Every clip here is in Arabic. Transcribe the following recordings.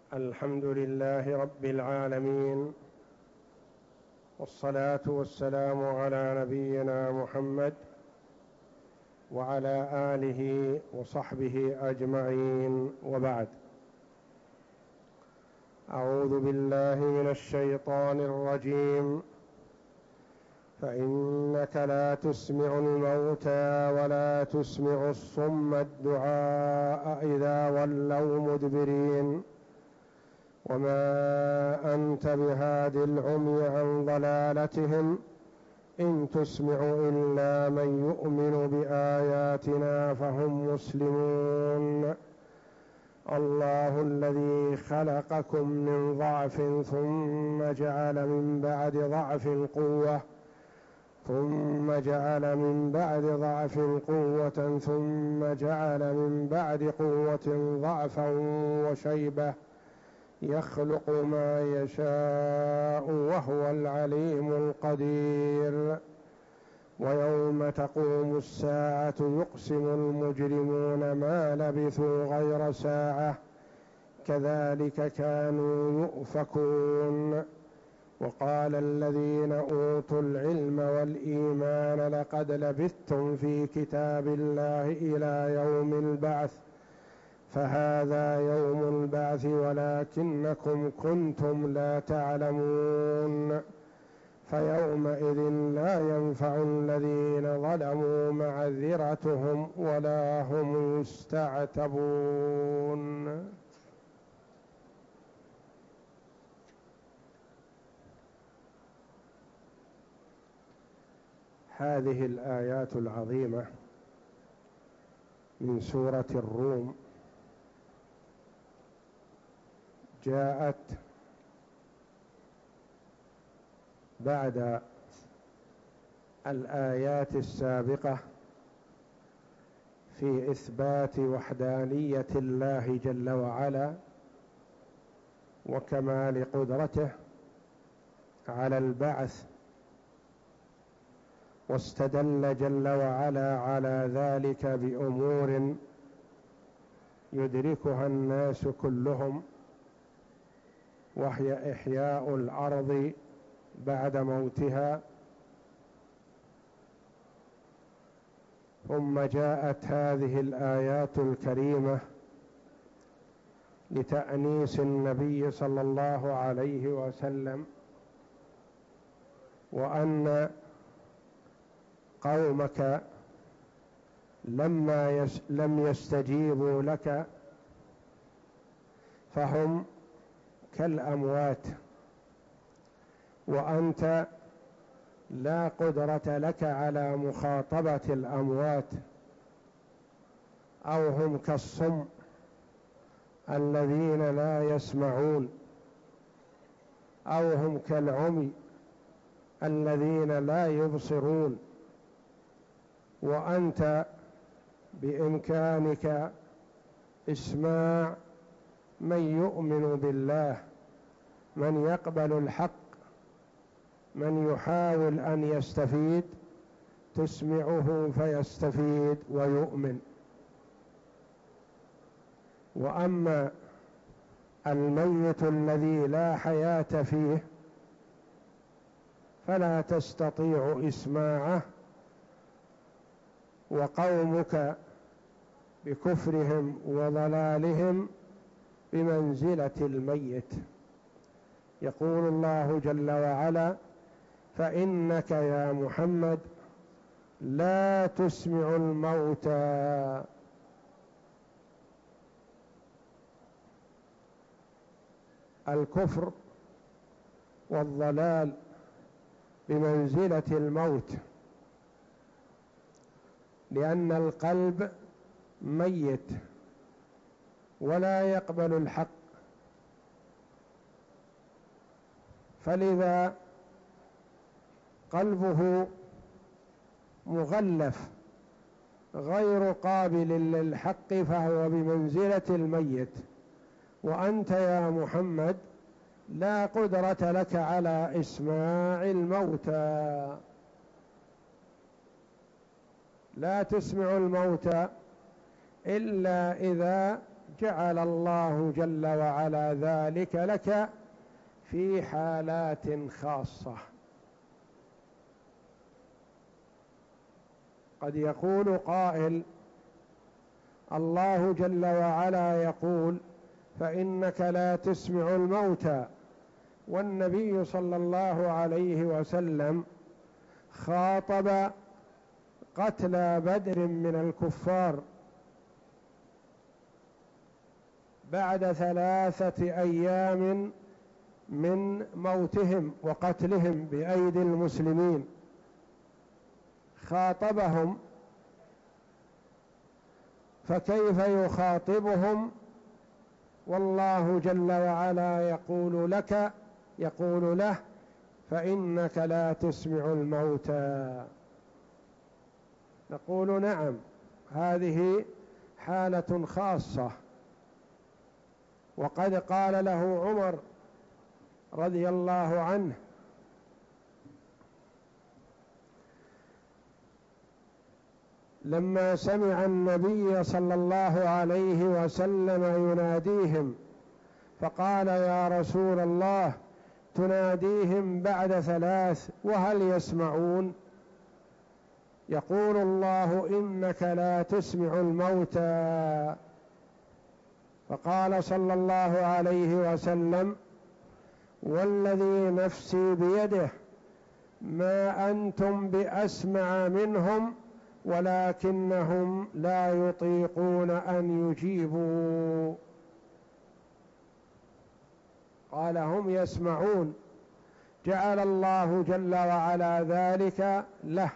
الحمد لله رب العالمين، والصلاة والسلام على نبينا محمد وعلى آله وصحبه أجمعين، وبعد. أعوذ بالله من الشيطان الرجيم. فإنك لا تسمع الموتى ولا تسمع الصم الدعاء إذا ولوا مدبرين، وما أنت بهاد العمي عن ضلالتهم إن تسمع إلا من يؤمن بآياتنا فهم مسلمون. الله الذي خلقكم من ضعف ثم جعل من بعد ضعف قوة ثم جعل من بعد ضعف قوة ثم جعل من بعد قوة ضعفا وشيبة، يخلق ما يشاء وهو العليم القدير. ويوم تقوم الساعة يقسم المجرمون ما لبثوا غير ساعة كذلك كانوا يؤفكون. وقال الذين أوتوا العلم والإيمان لقد لبثتم في كتاب الله إلى يوم البعث، فهذا يوم البعث ولكنكم كنتم لا تعلمون. فيومئذ لا ينفع الذين ظلموا معذرتهم ولا هم يستعتبون. هذه الآيات العظيمة من سورة الروم جاءت بعد الآيات السابقة في إثبات وحدانية الله جل وعلا وكمال قدرته على البعث، واستدل جل وعلا على ذلك بأمور يدركها الناس كلهم، وهي إحياء الأرض بعد موتها. ثم جاءت هذه الآيات الكريمة لتأنيس النبي صلى الله عليه وسلم، وأن قومك لم يستجيبوا لك فهم كالأموات، وأنت لا قدرة لك على مخاطبة الأموات، أو هم كالصم الذين لا يسمعون، أو هم كالعمي الذين لا يبصرون، وأنت بإمكانك إسماع من يؤمن بالله، من يقبل الحق، من يحاول أن يستفيد تسمعه فيستفيد ويؤمن. وأما الميت الذي لا حياة فيه فلا تستطيع إسماعه، وقومك بكفرهم وضلالهم بمنزلة الميت. يقول الله جل وعلا: فإنك يا محمد لا تسمع الموتى. الكفر والضلال بمنزلة الموت، لأن القلب ميت ولا يقبل الحق، فلذا قلبه مغلف غير قابل للحق، فهو بمنزلة الميت. وأنت يا محمد لا قدرة لك على إسماع الموتى، لا تسمع الموتى إلا إذا جعل الله جل وعلا ذلك لك في حالات خاصة. قد يقول قائل: الله جل وعلا يقول: فإنك لا تسمع الموتى، والنبي صلى الله عليه وسلم خاطب قتلى بدر من الكفار بعد 3 أيام من موتهم وقتلهم بأيدي المسلمين، خاطبهم، فكيف يخاطبهم والله جل وعلا يقول له: فإنك لا تسمع الموتى؟ نقول: نعم، هذه حالة خاصة. وقد قال له عمر رضي الله عنه: لما سمع النبي صلى الله عليه وسلم يناديهم فقال: يا رسول الله، تناديهم بعد 3 وهل يسمعون؟ يقول الله: إنك لا تسمع الموتى. فقال صلى الله عليه وسلم: والذي نفسي بيده ما أنتم بأسمع منهم ولكنهم لا يطيقون أن يجيبوا. قال: هم يسمعون، جعل الله جل وعلا ذلك له.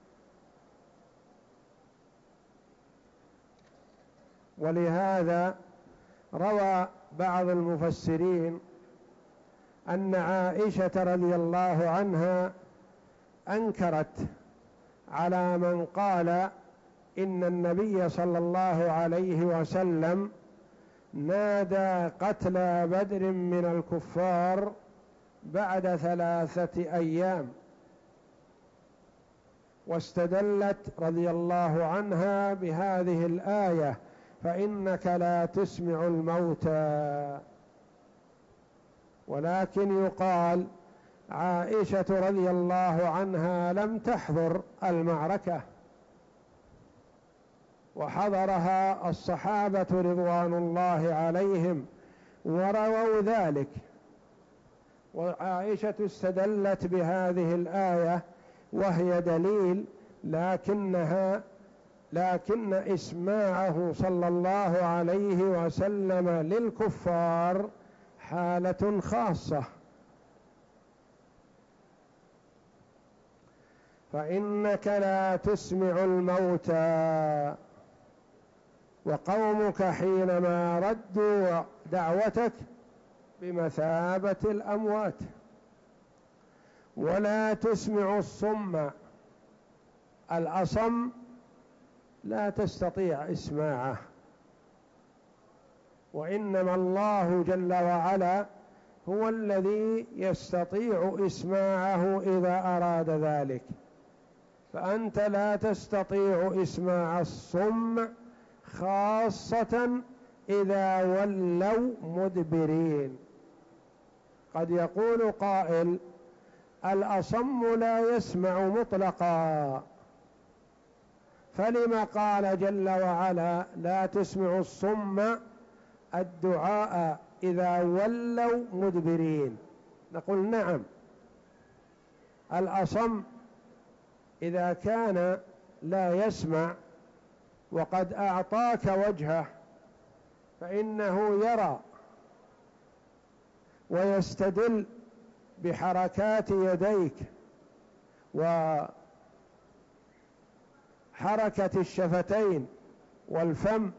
ولهذا روى بعض المفسرين أن عائشة رضي الله عنها أنكرت على من قال إن النبي صلى الله عليه وسلم نادى قتلى بدر من الكفار بعد 3 أيام، واستدلت رضي الله عنها بهذه الآية: فإنك لا تسمع الموتى. ولكن يقال عائشة رضي الله عنها لم تحضر المعركة، وحضرها الصحابة رضوان الله عليهم ورووا ذلك، وعائشة استدلت بهذه الآية وهي دليل، لكن إسماعه صلى الله عليه وسلم للكفار حالة خاصة. فإنك لا تسمع الموتى، وقومك حينما ردوا دعوتك بمثابة الأموات، ولا تسمع الصم. الأصم لا تستطيع إسماعه، وإنما الله جل وعلا هو الذي يستطيع إسماعه إذا أراد ذلك، فأنت لا تستطيع إسماع الصم، خاصة إذا ولوا مدبرين. قد يقول قائل: الأصم لا يسمع مطلقا، فلما قال جل وعلا لا تسمع الصم الدعاء إذا ولوا مدبرين؟ نقول: نعم، الأصم إذا كان لا يسمع وقد أعطاك وجهه فإنه يرى ويستدل بحركات يديك وحركة الشفتين والفم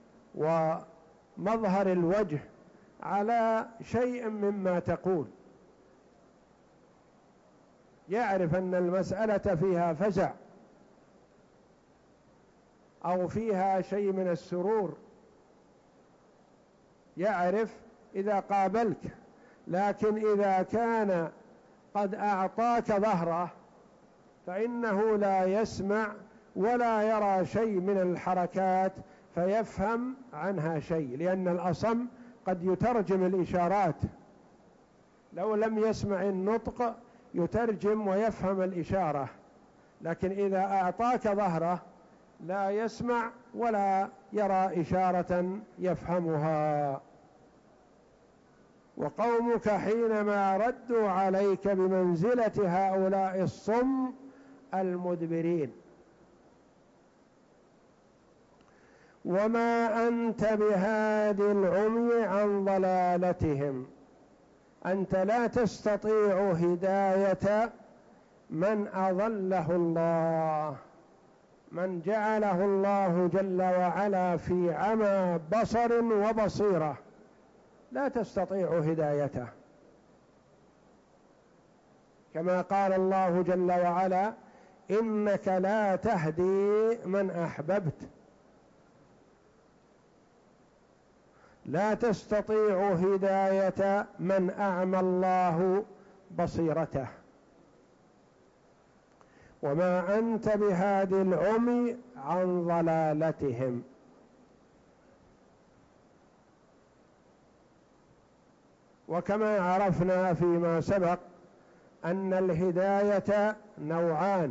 ومظهر الوجه على شيء مما تقول، يعرف أن المسألة فيها فزع أو فيها شيء من السرور، يعرف إذا قابلك. لكن إذا كان قد أعطاك ظهره فإنه لا يسمع ولا يرى شيء من الحركات، فيفهم عنها شيء، لأن الأصم قد يترجم الإشارات، لو لم يسمع النطق يترجم ويفهم الإشارة، لكن إذا أعطاك ظهره لا يسمع ولا يرى إشارة يفهمها. وقومك حينما ردوا عليك بمنزلة هؤلاء الصم المدبرين. وما أنت بهاد العمي عن ضلالتهم، أنت لا تستطيع هداية من أضله الله، من جعله الله جل وعلا في عمى بصر وبصيرة، لا تستطيع هدايته، كما قال الله جل وعلا: إنك لا تهدي من أحببت. لا تستطيع هداية من أعمى الله بصيرته. وما أنت بهاد العمي عن ضلالتهم. وكما عرفنا فيما سبق أن الهداية نوعان: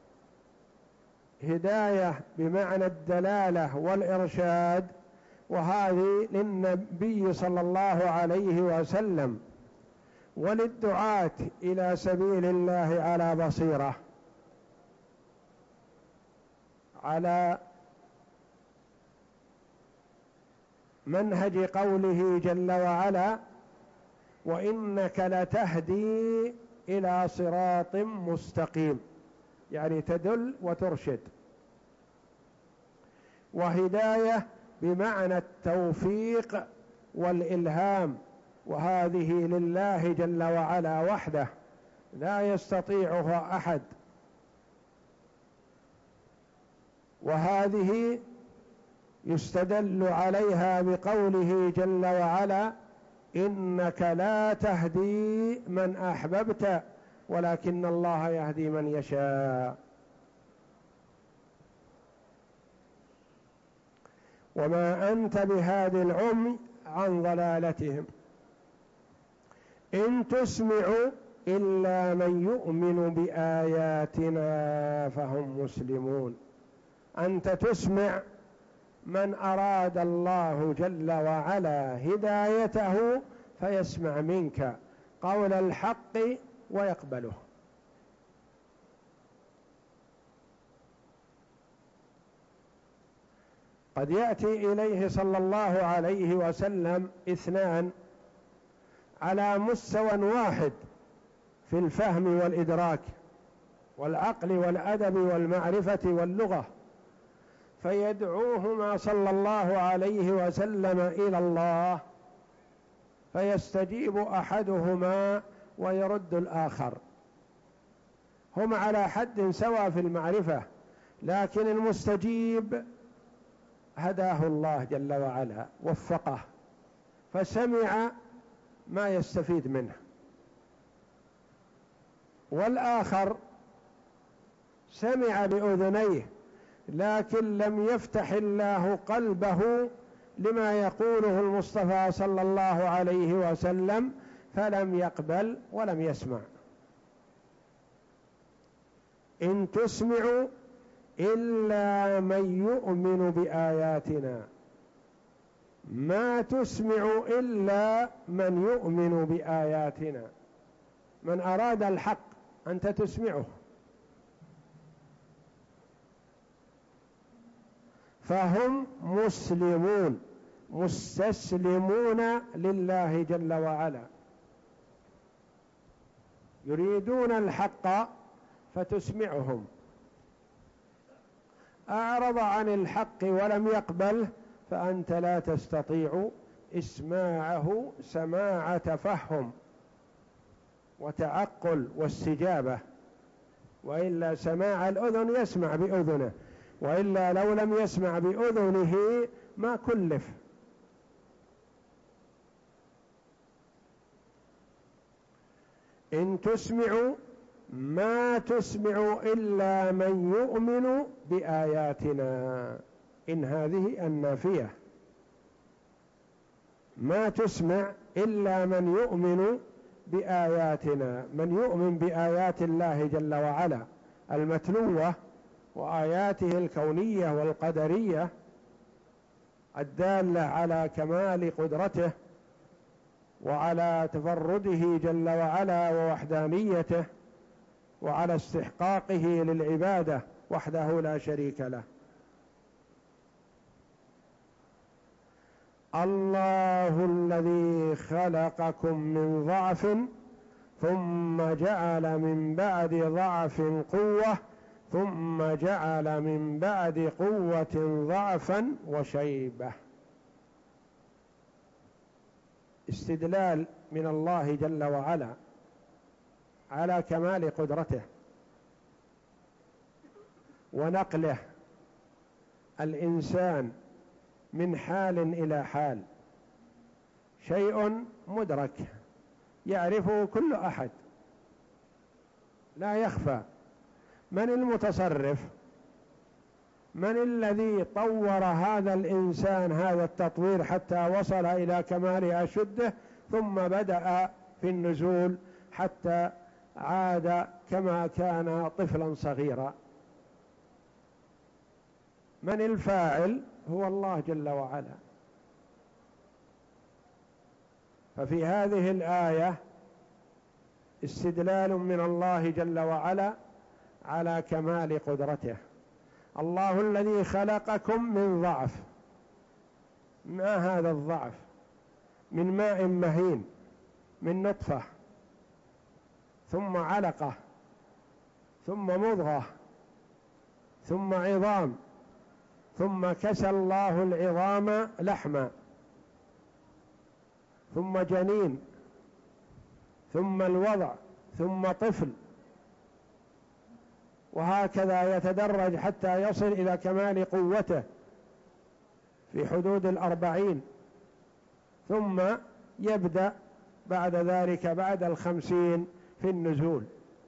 هداية بمعنى الدلالة والإرشاد، وهذه للنبي صلى الله عليه وسلم وللدعاة إلى سبيل الله على بصيرة، على منهج قوله جل وعلا: وإنك لتهدي إلى صراط مستقيم، يعني تدل وترشد. وهداية بمعنى التوفيق والإلهام، وهذه لله جل وعلا وحده لا يستطيعها أحد. وهذه يستدل عليها بقوله جل وعلا: إنك لا تهدي من أحببت ولكن الله يهدي من يشاء. وما أنت بهاد العمي عن ضلالتهم إن تسمع إلا من يؤمن بآياتنا فهم مسلمون. أنت تسمع من أراد الله جل وعلا هدايته فيسمع منك قول الحق ويقبله. قد يأتي إليه صلى الله عليه وسلم اثنان على مستوى واحد في الفهم والإدراك والعقل والأدب والمعرفة واللغة، فيدعوهما صلى الله عليه وسلم إلى الله، فيستجيب أحدهما ويرد الآخر. هم على حد سواء في المعرفة، لكن المستجيب هداه الله جل وعلا، وفقه، فسمع ما يستفيد منه، والآخر سمع بأذنيه لكن لم يفتح الله قلبه لما يقوله المصطفى صلى الله عليه وسلم، فلم يقبل ولم يسمع. إن تسمع إلا من يؤمن بآياتنا، ما تسمع إلا من يؤمن بآياتنا. من أراد الحق أنت تسمعه، فهم مسلمون مستسلمون لله جل وعلا، يريدون الحق فتسمعهم. أعرض عن الحق ولم يقبله فأنت لا تستطيع إسماعه سماع تفهم وتعقل واستجابة، وإلا سماع الأذن يسمع بأذنه، وإلا لو لم يسمع بأذنه ما كلف. إن تسمع ما تسمع إلا من يؤمن بآياتنا، إن هذه النافية، ما تسمع إلا من يؤمن بآياتنا، من يؤمن بآيات الله جل وعلا المتلوة وآياته الكونية والقدرية الدالة على كمال قدرته وعلى تفرده جل وعلا ووحدانيته وعلى استحقاقه للعبادة وحده لا شريك له. الله الذي خلقكم من ضعف ثم جعل من بعد ضعف قوة ثم جعل من بعد قوة ضعفا وشيبة. استدلال من الله جل وعلا على كمال قدرته ونقله الإنسان من حال إلى حال، شيء مدرك يعرفه كل أحد لا يخفى. من المتصرف؟ من الذي طور هذا الإنسان هذا التطوير حتى وصل إلى كمال أشده ثم بدأ في النزول حتى عاد كما كان طفلا صغيرا؟ من الفاعل؟ هو الله جل وعلا. ففي هذه الآية استدلال من الله جل وعلا على كمال قدرته. الله الذي خلقكم من ضعف، ما هذا الضعف؟ من ماء مهين، من نطفة ثم علقة ثم مضغة ثم عظام ثم كسى الله العظام لحما ثم جنين ثم الوضع ثم طفل، وهكذا يتدرج حتى يصل إلى كمال قوته في حدود 40، ثم يبدأ بعد ذلك بعد 50 في النزول.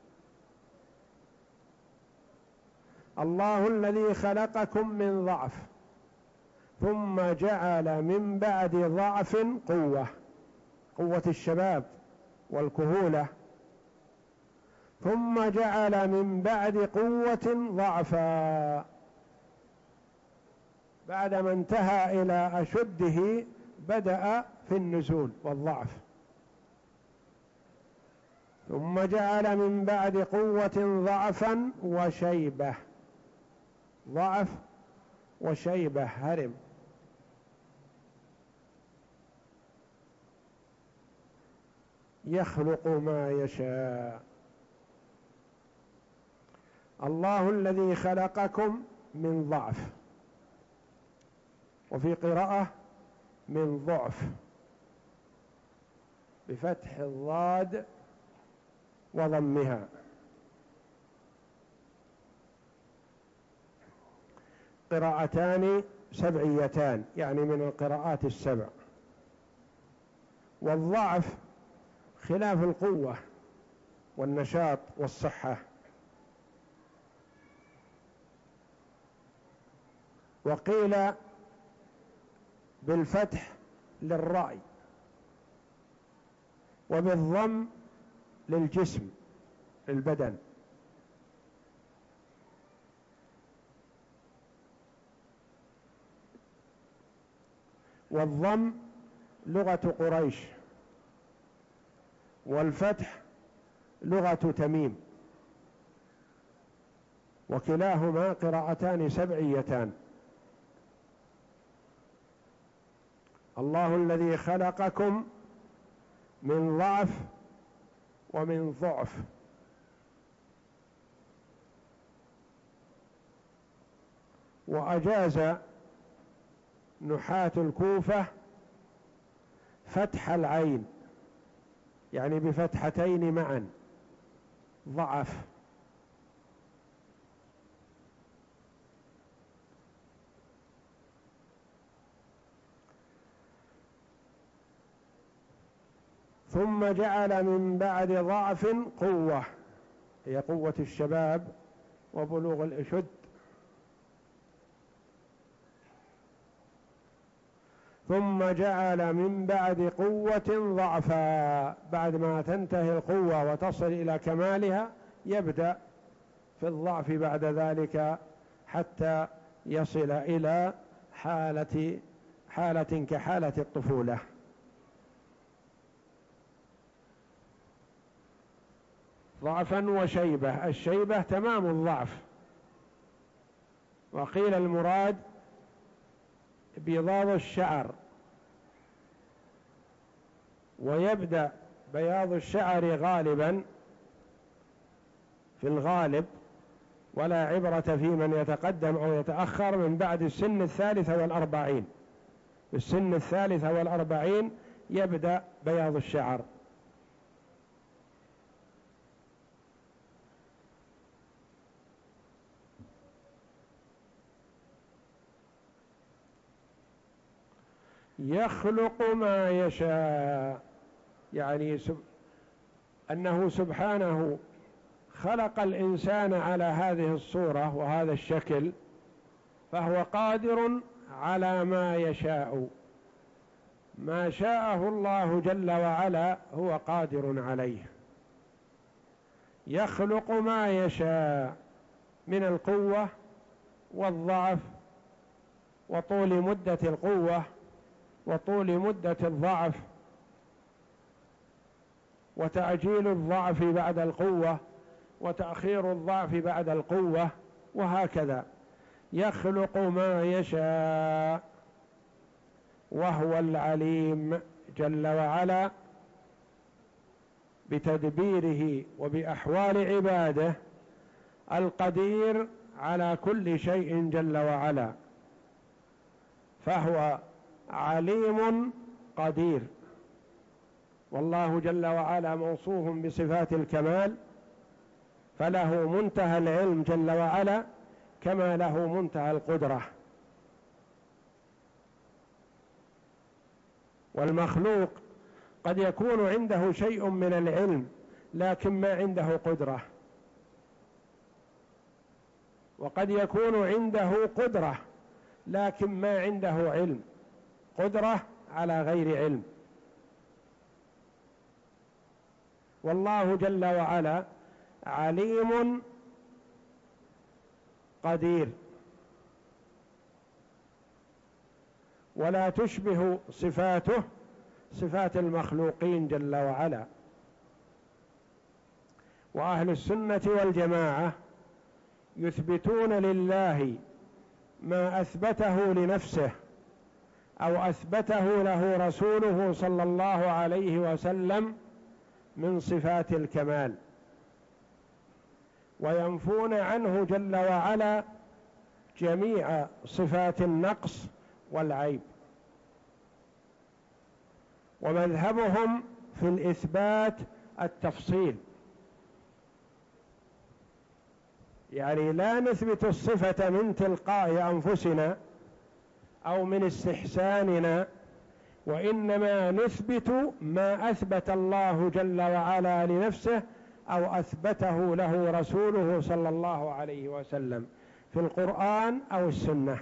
الله الذي خلقكم من ضعف ثم جعل من بعد ضعف قوة، قوة الشباب والكهولة، ثم جعل من بعد قوة ضعفا، بعدما انتهى إلى أشده بدأ في النزول والضعف. ثم جعل من بعد قوة ضعفا وشيبة، ضعف وشيبة هرم. يخلق ما يشاء. الله الذي خلقكم من ضعف، وفي قراءة من ضعف بفتح الضاد وضمها. قراءتان سبعيتان يعني من القراءات السبع. والضعف خلاف القوة والنشاط والصحة. وقيل بالفتح للرأي وبالضم للجسم البدن. والضم لغة قريش، والفتح لغة تميم، وكلاهما قراءتان سبعيتان. الله الذي خلقكم من ضعف ومن ضعف. وأجاز نحاة الكوفة فتح العين، يعني بفتحتين معا، ضعف. ثم جعل من بعد ضعف قوة، هي قوة الشباب وبلوغ الأشد. ثم جعل من بعد قوة ضعفا، بعد ما تنتهي القوة وتصل إلى كمالها يبدأ في الضعف بعد ذلك حتى يصل إلى حالة كحالة الطفولة. ضعفا وشيبة، الشيبة تمام الضعف، وقيل المراد بياض الشعر، ويبدأ بياض الشعر غالبا في الغالب، ولا عبرة في من يتقدم أو يتأخر، من بعد السن 43. في السن 43 يبدأ بياض الشعر. يخلق ما يشاء، يعني أنه سبحانه خلق الإنسان على هذه الصورة وهذا الشكل، فهو قادر على ما يشاء، ما شاءه الله جل وعلا هو قادر عليه. يخلق ما يشاء من القوة والضعف وطول مدة القوة وطول مدة الضعف، وتعجيل الضعف بعد القوة وتأخير الضعف بعد القوة، وهكذا يخلق ما يشاء، وهو العليم جل وعلا بتدبيره وبأحوال عباده، القدير على كل شيء جل وعلا، فهو عليم قدير. والله جل وعلا موصوف بصفات الكمال، فله منتهى العلم جل وعلا كما له منتهى القدرة. والمخلوق قد يكون عنده شيء من العلم لكن ما عنده قدرة، وقد يكون عنده قدرة لكن ما عنده علم، قدرة على غير علم. والله جل وعلا عليم قدير، ولا تشبه صفاته صفات المخلوقين جل وعلا. وأهل السنة والجماعة يثبتون لله ما أثبته لنفسه أو أثبته له رسوله صلى الله عليه وسلم من صفات الكمال، وينفون عنه جل وعلا جميع صفات النقص والعيب. ومذهبهم في الإثبات التفصيل، يعني لا نثبت الصفة من تلقاء أنفسنا أو من استحساننا، وإنما نثبت ما أثبت الله جل وعلا لنفسه أو أثبته له رسوله صلى الله عليه وسلم في القرآن أو السنة.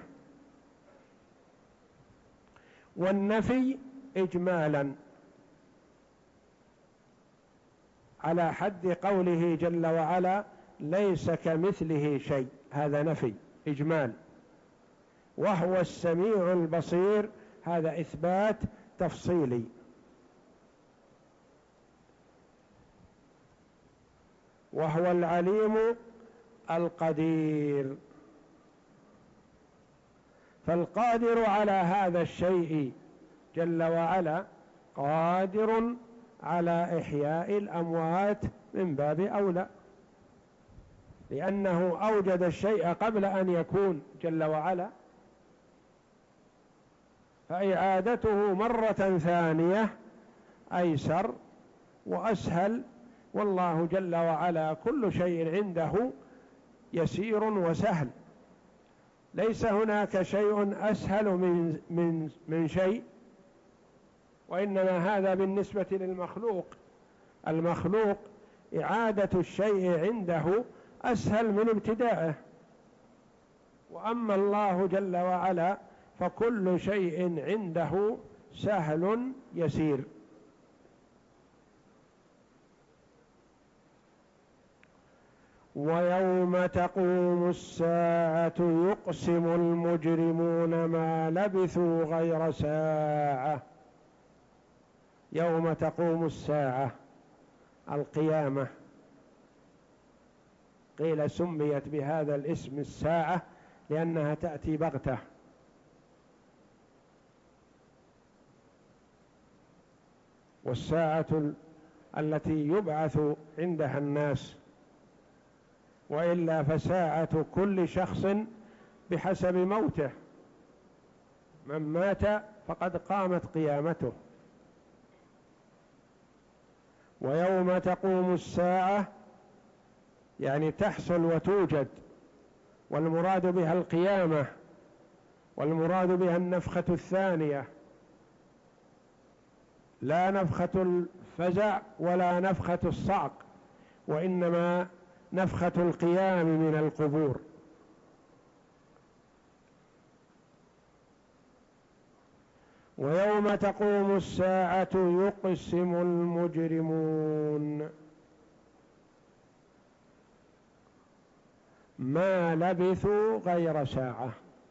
والنفي إجمالا على حد قوله جل وعلا ليس كمثله شيء، هذا نفي إجمال. وهو السميع البصير، هذا إثبات تفصيلي. وهو العليم القدير، فالقادر على هذا الشيء جل وعلا قادر على إحياء الأموات من باب أولى، لأنه أوجد الشيء قبل أن يكون جل وعلا، فإعادته مرة ثانية أيسر وأسهل. والله جل وعلا كل شيء عنده يسير وسهل، ليس هناك شيء أسهل من شيء، وإنما هذا بالنسبة للمخلوق. المخلوق إعادة الشيء عنده أسهل من ابتدائه، وأما الله جل وعلا فكل شيء عنده سهل يسير. ويوم تقوم الساعة يقسم المجرمون ما لبثوا غير ساعة. يوم تقوم الساعة القيامة، قيل سميت بهذا الاسم الساعة لأنها تأتي بغتة، والساعة التي يبعث عندها الناس، وإلا فساعة كل شخص بحسب موته، من مات فقد قامت قيامته. ويوم تقوم الساعة يعني تحصل وتوجد، والمراد بها القيامة، والمراد بها النفخة الثانية، لا نفخة الفزع ولا نفخة الصعق، وإنما نفخة القيام من القبور. ويوم تقوم الساعة يقسم المجرمون ما لبثوا غير ساعة.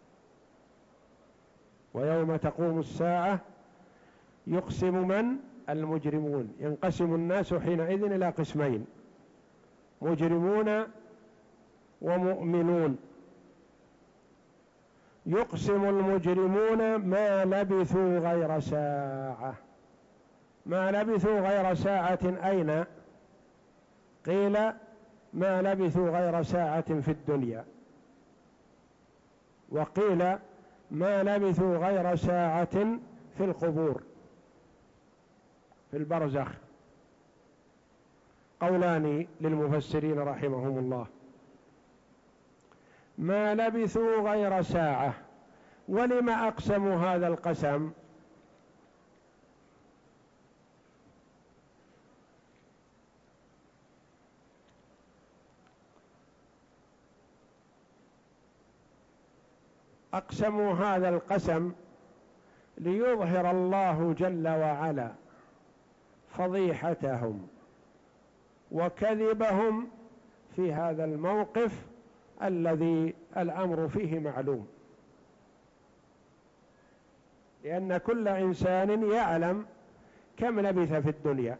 ويوم تقوم الساعة يقسم من؟ المجرمون. ينقسم الناس حينئذ إلى قسمين: مجرمون ومؤمنون. يقسم المجرمون ما لبثوا غير ساعة. ما لبثوا غير ساعة أين؟ قيل ما لبثوا غير ساعة في الدنيا، وقيل ما لبثوا غير ساعة في القبور في البرزخ. قولان للمفسرين رحمهم الله. ما لبثوا غير ساعة، ولم أقسموا هذا القسم؟ أقسموا هذا القسم ليظهر الله جل وعلا فضيحتهم وكذبهم في هذا الموقف الذي الأمر فيه معلوم، لأن كل إنسان يعلم كم لبث في الدنيا،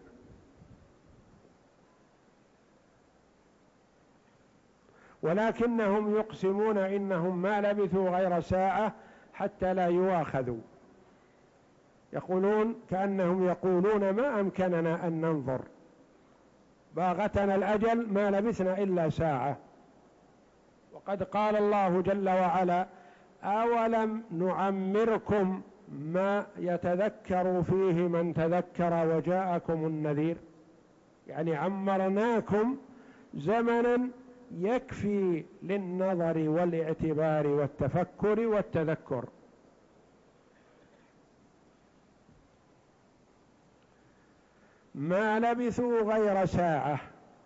ولكنهم يقسمون إنهم ما لبثوا غير ساعة حتى لا يواخذوا. يقولون كأنهم يقولون ما أمكننا أن ننظر، باغتنا الأجل ما لبثنا إلا ساعة. وقد قال الله جل وعلا: أولم نعمركم ما يتذكر فيه من تذكر وجاءكم النذير. يعني عمرناكم زمنا يكفي للنظر والاعتبار والتفكر والتذكر. ما لبثوا غير ساعة،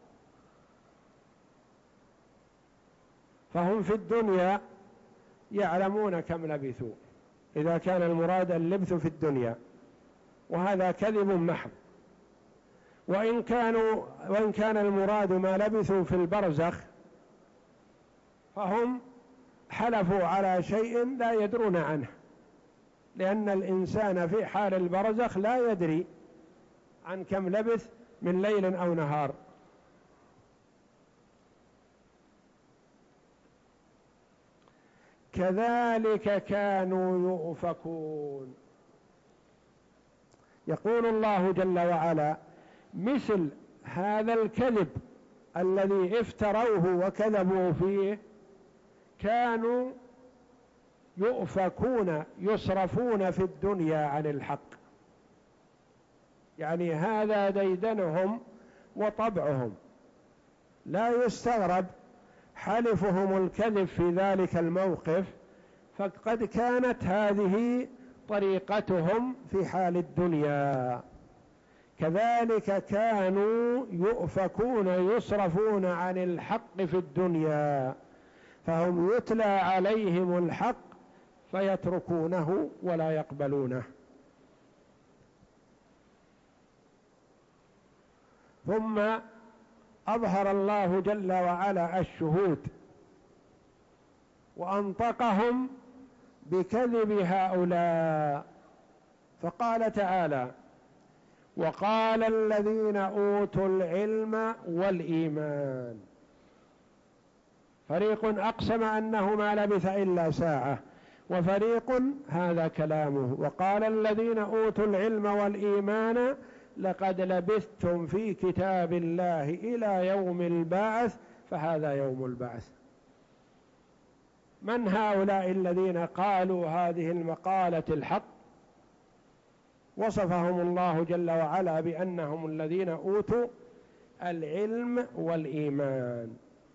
فهم في الدنيا يعلمون كم لبثوا إذا كان المراد اللبث في الدنيا، وهذا كذب محض. وإن كان المراد ما لبثوا في البرزخ، فهم حلفوا على شيء لا يدرون عنه، لأن الإنسان في حال البرزخ لا يدري عن كم لبث من ليل أو نهار. كذلك كانوا يؤفكون. يقول الله جل وعلا: مثل هذا الكذب الذي افتروه وكذبوا فيه كانوا يؤفكون، يصرفون في الدنيا عن الحق. يعني هذا ديدنهم وطبعهم، لا يستغرب حلفهم الكذب في ذلك الموقف، فقد كانت هذه طريقتهم في حال الدنيا. كذلك كانوا يؤفكون، يصرفون عن الحق في الدنيا، فهم يتلى عليهم الحق فيتركونه ولا يقبلونه. ثم أظهر الله جل وعلا الشهود وأنطقهم بكذب هؤلاء، فقال تعالى: وقال الذين أوتوا العلم والإيمان. فريق أقسم أنه ما لبث إلا ساعة، وفريق هذا كلامه: وقال الذين أوتوا العلم والإيمان لقد لبثتم في كتاب الله إلى يوم البعث فهذا يوم البعث. من هؤلاء الذين قالوا هذه المقالة الحق؟ وصفهم الله جل وعلا بأنهم الذين أوتوا العلم والإيمان.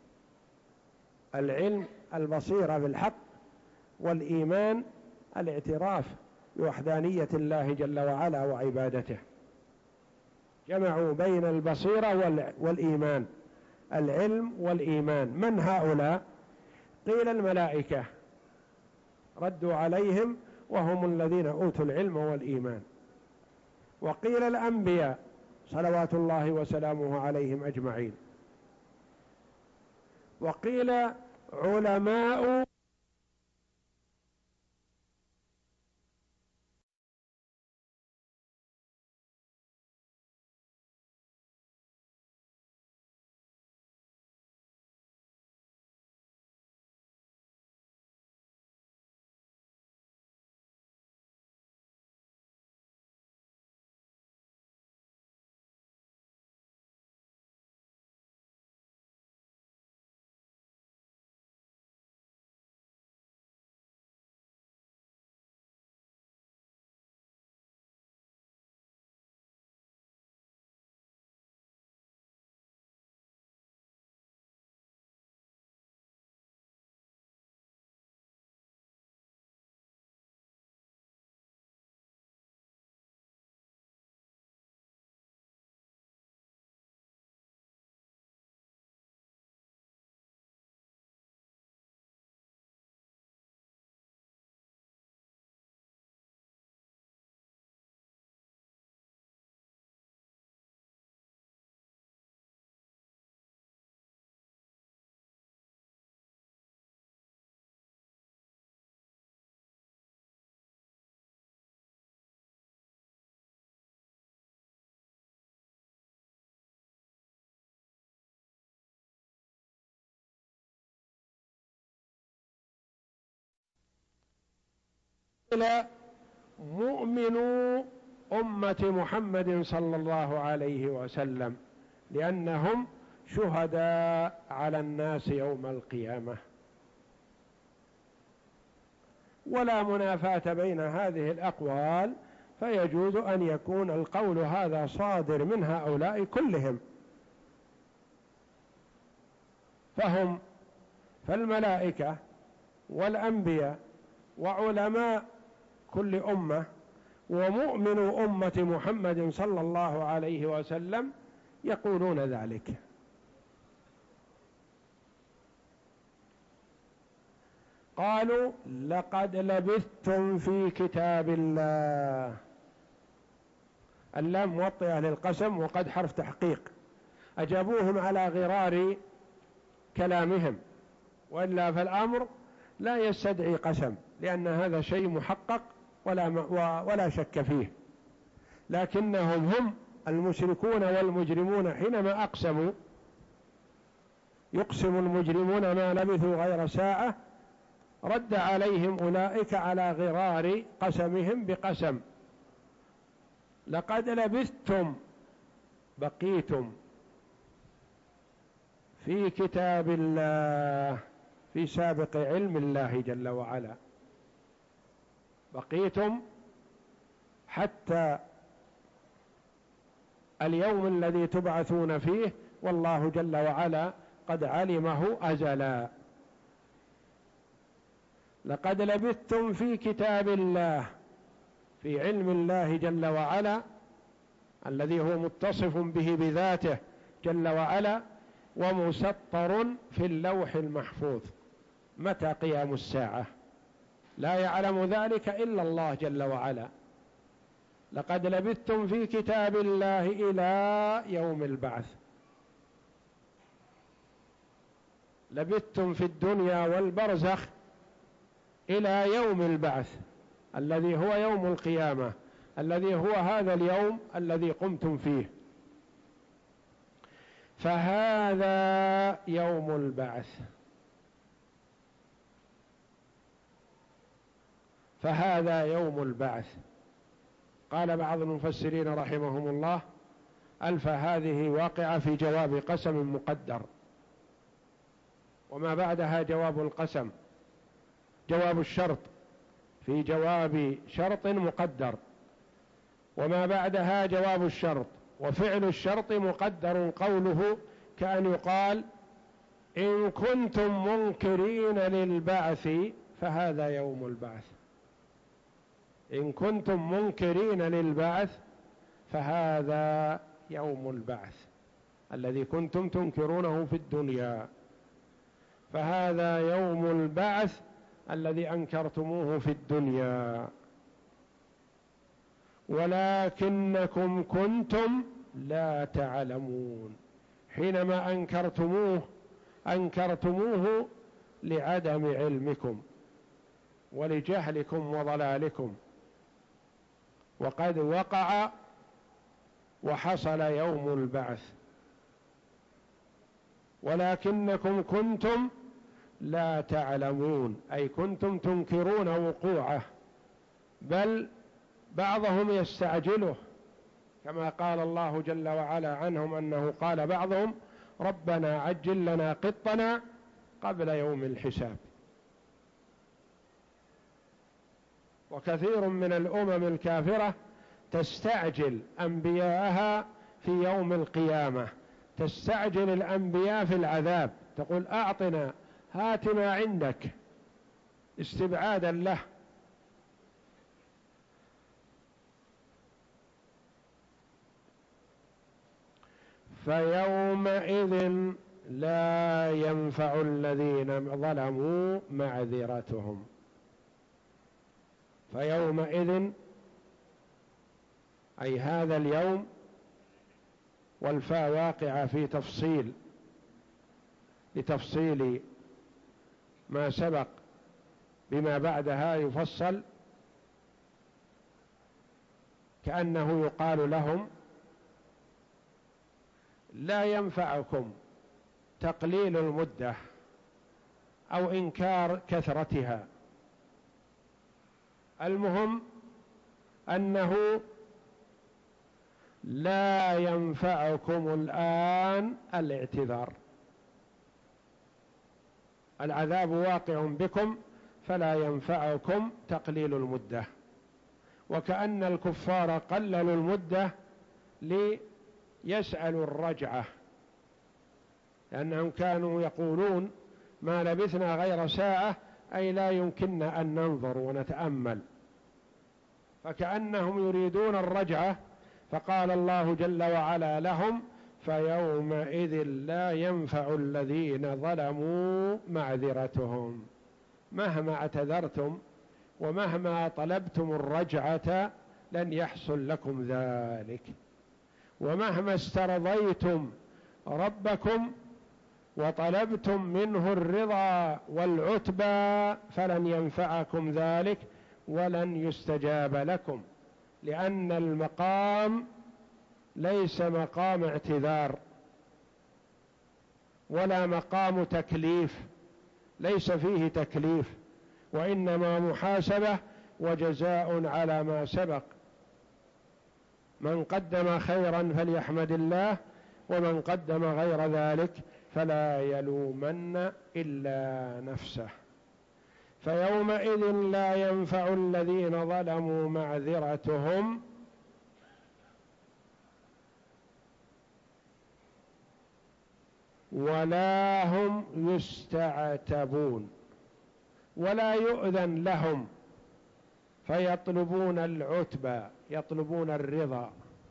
العلم البصيرة بالحق، والإيمان الاعتراف بوحدانية الله جل وعلا وعبادته. جمعوا بين البصيرة والإيمان، العلم والإيمان. من هؤلاء؟ قيل الملائكة، ردوا عليهم وهم الذين أوتوا العلم والإيمان. وقيل الأنبياء صلوات الله وسلامه عليهم أجمعين. وقيل علماء إلى مؤمنو أمة محمد صلى الله عليه وسلم، لأنهم شهداء على الناس يوم القيامة. ولا منافاة بين هذه الأقوال، فيجوز أن يكون القول هذا صادر من هؤلاء كلهم. فالملائكة والأنبياء وعلماء كل أمة ومؤمن أمة محمد صلى الله عليه وسلم يقولون ذلك. قالوا: لقد لبثتم في كتاب الله. اللام موطئة للقسم، وقد حرف تحقيق. أجابوهم على غرار كلامهم، وإلا فالأمر لا يستدعي قسم، لأن هذا شيء محقق ولا شك فيه. لكنهم هم المشركون والمجرمون حينما أقسموا، يقسم المجرمون ما لبثوا غير ساعة، رد عليهم أولئك على غرار قسمهم بقسم: لقد لبثتم، بقيتم في كتاب الله، في سابق علم الله جل وعلا، بقيتم حتى اليوم الذي تبعثون فيه، والله جل وعلا قد علمه أزلا. لقد لبثتم في كتاب الله، في علم الله جل وعلا الذي هو متصف به بذاته جل وعلا، ومسطر في اللوح المحفوظ. متى قيام الساعة؟ لا يعلم ذلك إلا الله جل وعلا. لقد لبثتم في كتاب الله إلى يوم البعث، لبثتم في الدنيا والبرزخ إلى يوم البعث الذي هو يوم القيامة، الذي هو هذا اليوم الذي قمتم فيه. فهذا يوم البعث، فهذا يوم البعث. قال بعض المفسرين رحمهم الله: ألف هذه واقعة في جواب قسم مقدر، وما بعدها جواب القسم، جواب الشرط في جواب شرط مقدر، وما بعدها جواب الشرط، وفعل الشرط مقدر قوله، كأن يقال: إن كنتم منكرين للبعث فهذا يوم البعث. إن كنتم منكرين للبعث فهذا يوم البعث الذي كنتم تنكرونه في الدنيا، فهذا يوم البعث الذي أنكرتموه في الدنيا. ولكنكم كنتم لا تعلمون. حينما أنكرتموه لعدم علمكم ولجهلكم وضلالكم، وقد وقع وحصل يوم البعث. ولكنكم كنتم لا تعلمون، أي كنتم تنكرون وقوعه، بل بعضهم يستعجله، كما قال الله جل وعلا عنهم أنه قال بعضهم: ربنا عجل لنا قطنا قبل يوم الحساب. وكثير من الأمم الكافرة تستعجل أنبياءها في يوم القيامة، تستعجل الأنبياء في العذاب، تقول: أعطنا، هات ما عندك، استبعادا له. فيومئذ لا ينفع الذين ظلموا معذرتهم. فيومئذ أي هذا اليوم، والفاء واقعة في تفصيل لتفصيل ما سبق بما بعدها يفصل، كأنه يقال لهم: لا ينفعكم تقليل المدة أو إنكار كثرتها، المهم أنه لا ينفعكم الآن الاعتذار، العذاب واقع بكم فلا ينفعكم تقليل المدة. وكأن الكفار قللوا المدة ليسألوا الرجعة، لأنهم كانوا يقولون: ما لبثنا غير ساعة، أي لا يمكننا أن ننظر ونتأمل، فكأنهم يريدون الرجعة. فقال الله جل وعلا لهم: فيومئذ لا ينفع الذين ظلموا معذرتهم. مهما اعتذرتم ومهما طلبتم الرجعة لن يحصل لكم ذلك، ومهما استرضيتم ربكم وطلبتم منه الرضا والعتبى فلن ينفعكم ذلك ولن يستجاب لكم، لأن المقام ليس مقام اعتذار ولا مقام تكليف، ليس فيه تكليف، وإنما محاسبة وجزاء على ما سبق. من قدم خيرا فليحمد الله، ومن قدم غير ذلك فلا يلومن إلا نفسه. فيومئذ لا ينفع الذين ظلموا معذرتهم ولا هم يستعتبون، ولا يؤذن لهم، فيطلبون العتبى، يطلبون الرضا.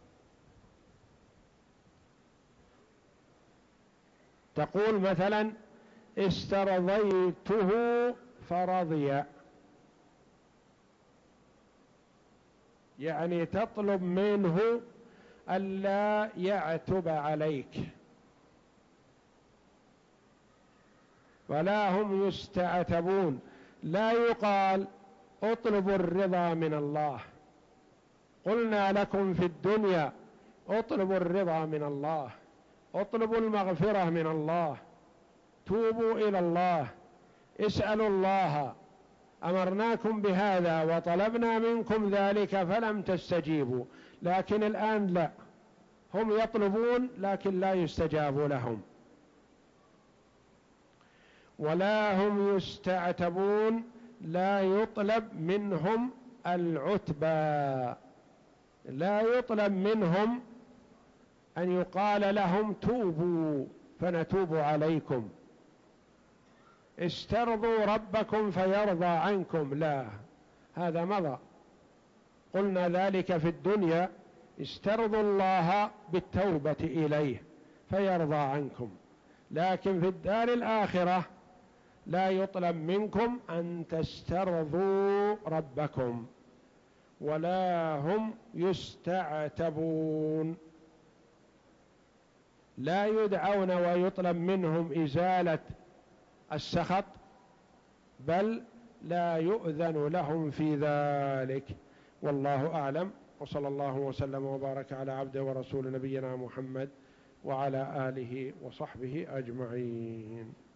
تقول مثلا: استرضيته فرضي، يعني تطلب منه ألا يعتب عليك، ولا هم يستعتبون. لا يقال اطلبوا الرضا من الله، قلنا لكم في الدنيا اطلبوا الرضا من الله، اطلبوا المغفرة من الله، توبوا إلى الله، اسألوا الله، أمرناكم بهذا وطلبنا منكم ذلك فلم تستجيبوا. لكن الآن لا، هم يطلبون لكن لا يستجاب لهم. ولا هم يستعتبون، لا يطلب منهم العتبى، لا يطلب منهم أن يقال لهم توبوا فنتوب عليكم، استرضوا ربكم فيرضى عنكم، لا، هذا مضى، قلنا ذلك في الدنيا، استرضوا الله بالتوبة إليه فيرضى عنكم. لكن في الدار الآخرة لا يطلب منكم أن تسترضوا ربكم، ولا هم يستعتبون، لا يدعون ويطلب منهم إزالة السخط، بل لا يؤذن لهم في ذلك. والله أعلم، وصلى الله وسلم وبارك على عبده ورسول نبينا محمد وعلى آله وصحبه أجمعين.